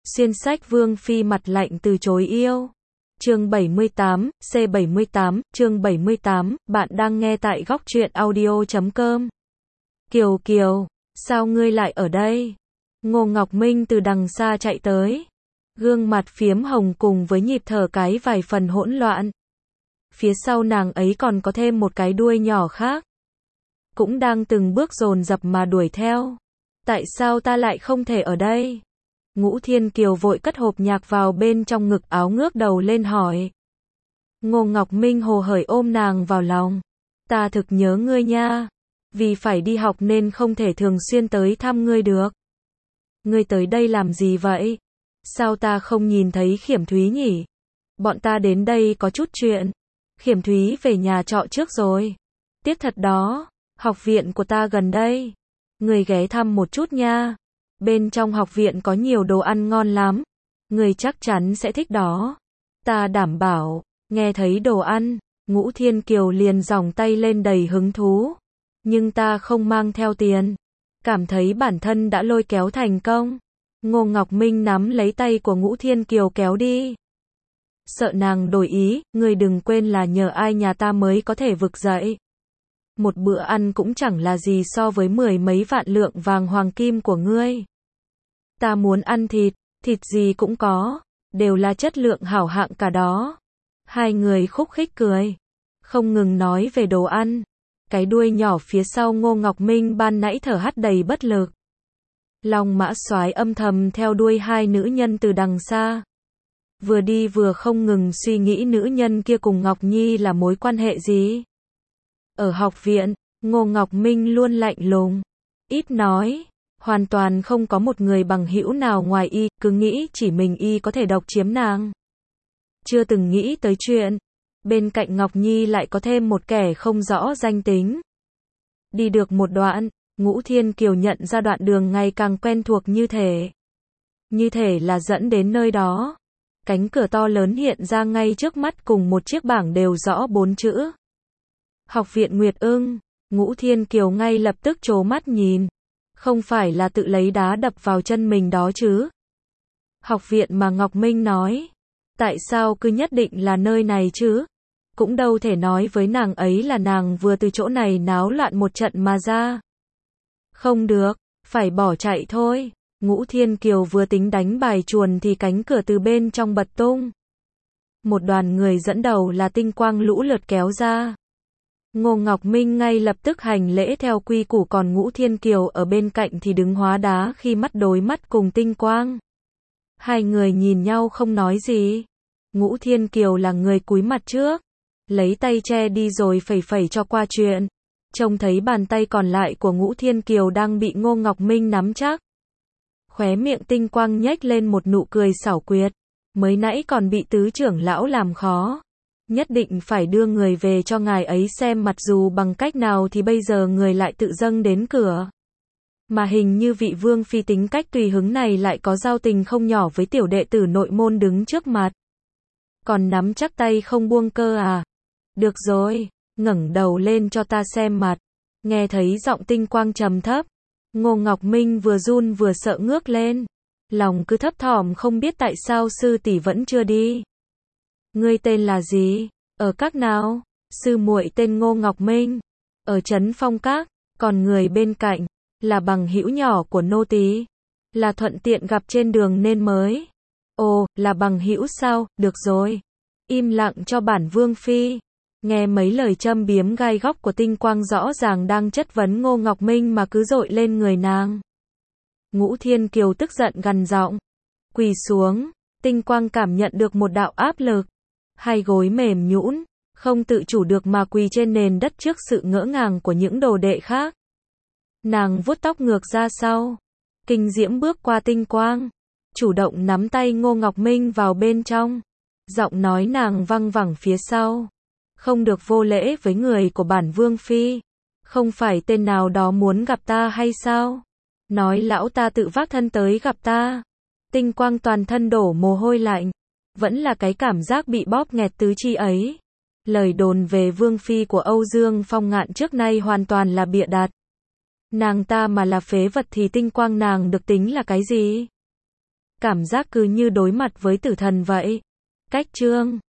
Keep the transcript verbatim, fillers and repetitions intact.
Xuyên sách Vương Phi mặt lạnh từ chối yêu. Chương bảy mươi tám, C bảy mươi tám, chương bảy mươi tám, bạn đang nghe tại góc truyện audio chấm com. Kiều Kiều, sao ngươi lại ở đây? Ngô Ngọc Minh từ đằng xa chạy tới. Gương mặt phiếm hồng cùng với nhịp thở cái vài phần hỗn loạn. Phía sau nàng ấy còn có thêm một cái đuôi nhỏ khác. Cũng đang từng bước dồn dập mà đuổi theo. Tại sao ta lại không thể ở đây? Ngũ Thiên Kiều vội cất hộp nhạc vào bên trong ngực áo ngước đầu lên hỏi. Ngô Ngọc Minh hồ hởi ôm nàng vào lòng. Ta thực nhớ ngươi nha. Vì phải đi học nên không thể thường xuyên tới thăm ngươi được. Ngươi tới đây làm gì vậy? Sao ta không nhìn thấy Khiểm Thúy nhỉ? Bọn ta đến đây có chút chuyện. Khiểm Thúy về nhà trọ trước rồi. Tiếc thật đó, học viện của ta gần đây. Ngươi ghé thăm một chút nha. Bên trong học viện có nhiều đồ ăn ngon lắm. Ngươi chắc chắn sẽ thích đó. Ta đảm bảo. Nghe thấy đồ ăn, Ngũ Thiên Kiều liền giòng tay lên đầy hứng thú. Nhưng ta không mang theo tiền. Cảm thấy bản thân đã lôi kéo thành công. Ngô Ngọc Minh nắm lấy tay của Ngũ Thiên Kiều kéo đi. Sợ nàng đổi ý, ngươi đừng quên là nhờ ai nhà ta mới có thể vực dậy. Một bữa ăn cũng chẳng là gì so với mười mấy vạn lượng vàng hoàng kim của ngươi. Ta muốn ăn thịt, thịt gì cũng có, đều là chất lượng hảo hạng cả đó. Hai người khúc khích cười, không ngừng nói về đồ ăn. Cái đuôi nhỏ phía sau Ngô Ngọc Minh ban nãy thở hắt đầy bất lực. Long Mã Soái âm thầm theo đuôi hai nữ nhân từ đằng xa. Vừa đi vừa không ngừng suy nghĩ nữ nhân kia cùng Ngọc Nhi là mối quan hệ gì. Ở học viện, Ngô Ngọc Minh luôn lạnh lùng, ít nói, hoàn toàn không có một người bằng hữu nào ngoài y, cứ nghĩ chỉ mình y có thể độc chiếm nàng. Chưa từng nghĩ tới chuyện, bên cạnh Ngọc Nhi lại có thêm một kẻ không rõ danh tính. Đi được một đoạn, Ngũ Thiên Kiều nhận ra đoạn đường ngày càng quen thuộc như thể. Như thể là dẫn đến nơi đó. Cánh cửa to lớn hiện ra ngay trước mắt cùng một chiếc bảng đều rõ bốn chữ. Học viện Nguyệt Ưng. Ngũ Thiên Kiều ngay lập tức trố mắt nhìn. Không phải là tự lấy đá đập vào chân mình đó chứ. Học viện mà Ngọc Minh nói. Tại sao cứ nhất định là nơi này chứ? Cũng đâu thể nói với nàng ấy là nàng vừa từ chỗ này náo loạn một trận mà ra. Không được, phải bỏ chạy thôi. Ngũ Thiên Kiều vừa tính đánh bài chuồn thì cánh cửa từ bên trong bật tung. Một đoàn người dẫn đầu là Tinh Quang lũ lượt kéo ra. Ngô Ngọc Minh ngay lập tức hành lễ theo quy củ, còn Ngũ Thiên Kiều ở bên cạnh thì đứng hóa đá khi mắt đối mắt cùng Tinh Quang. Hai người nhìn nhau không nói gì. Ngũ Thiên Kiều là người cúi mặt trước, lấy tay che đi rồi phẩy phẩy cho qua chuyện. Trông thấy bàn tay còn lại của Ngũ Thiên Kiều đang bị Ngô Ngọc Minh nắm chắc. Khóe miệng Tinh Quang nhếch lên một nụ cười xảo quyệt. Mới nãy còn bị tứ trưởng lão làm khó. Nhất định phải đưa người về cho ngài ấy xem mặt dù bằng cách nào thì bây giờ người lại tự dâng đến cửa. Mà hình như vị Vương Phi tính cách tùy hứng này lại có giao tình không nhỏ với tiểu đệ tử nội môn đứng trước mặt. Còn nắm chắc tay không buông cơ à? Được rồi, ngẩng đầu lên cho ta xem mặt. Nghe thấy giọng Tinh Quang trầm thấp. Ngô Ngọc Minh vừa run vừa sợ ngước lên. Lòng cứ thấp thỏm không biết tại sao sư tỷ vẫn chưa đi. Ngươi tên là gì? Ở các nào? Sư muội tên Ngô Ngọc Minh. Ở Trấn Phong Các. Còn người bên cạnh là bằng hữu nhỏ của nô tỳ. Là thuận tiện gặp trên đường nên mới. Ồ, là bằng hữu sao? Được rồi. Im lặng cho bản Vương Phi. Nghe mấy lời châm biếm gai góc của Tinh Quang rõ ràng đang chất vấn Ngô Ngọc Minh mà cứ dội lên người nàng. Ngũ Thiên Kiều tức giận gằn giọng. Quỳ xuống. Tinh Quang cảm nhận được một đạo áp lực. Hai gối mềm nhũn, không tự chủ được mà quỳ trên nền đất trước sự ngỡ ngàng của những đồ đệ khác. Nàng vuốt tóc ngược ra sau. Kinh diễm bước qua Tinh Quang. Chủ động nắm tay Ngô Ngọc Minh vào bên trong. Giọng nói nàng văng vẳng phía sau. Không được vô lễ với người của bản Vương Phi. Không phải tên nào đó muốn gặp ta hay sao? Nói lão ta tự vác thân tới gặp ta. Tinh Quang toàn thân đổ mồ hôi lạnh. Vẫn là cái cảm giác bị bóp nghẹt tứ chi ấy. Lời đồn về Vương Phi của Âu Dương Phong Ngạn trước nay hoàn toàn là bịa đặt. Nàng ta mà là phế vật thì Tinh Quang nàng được tính là cái gì? Cảm giác cứ như đối mặt với tử thần vậy. Cách chương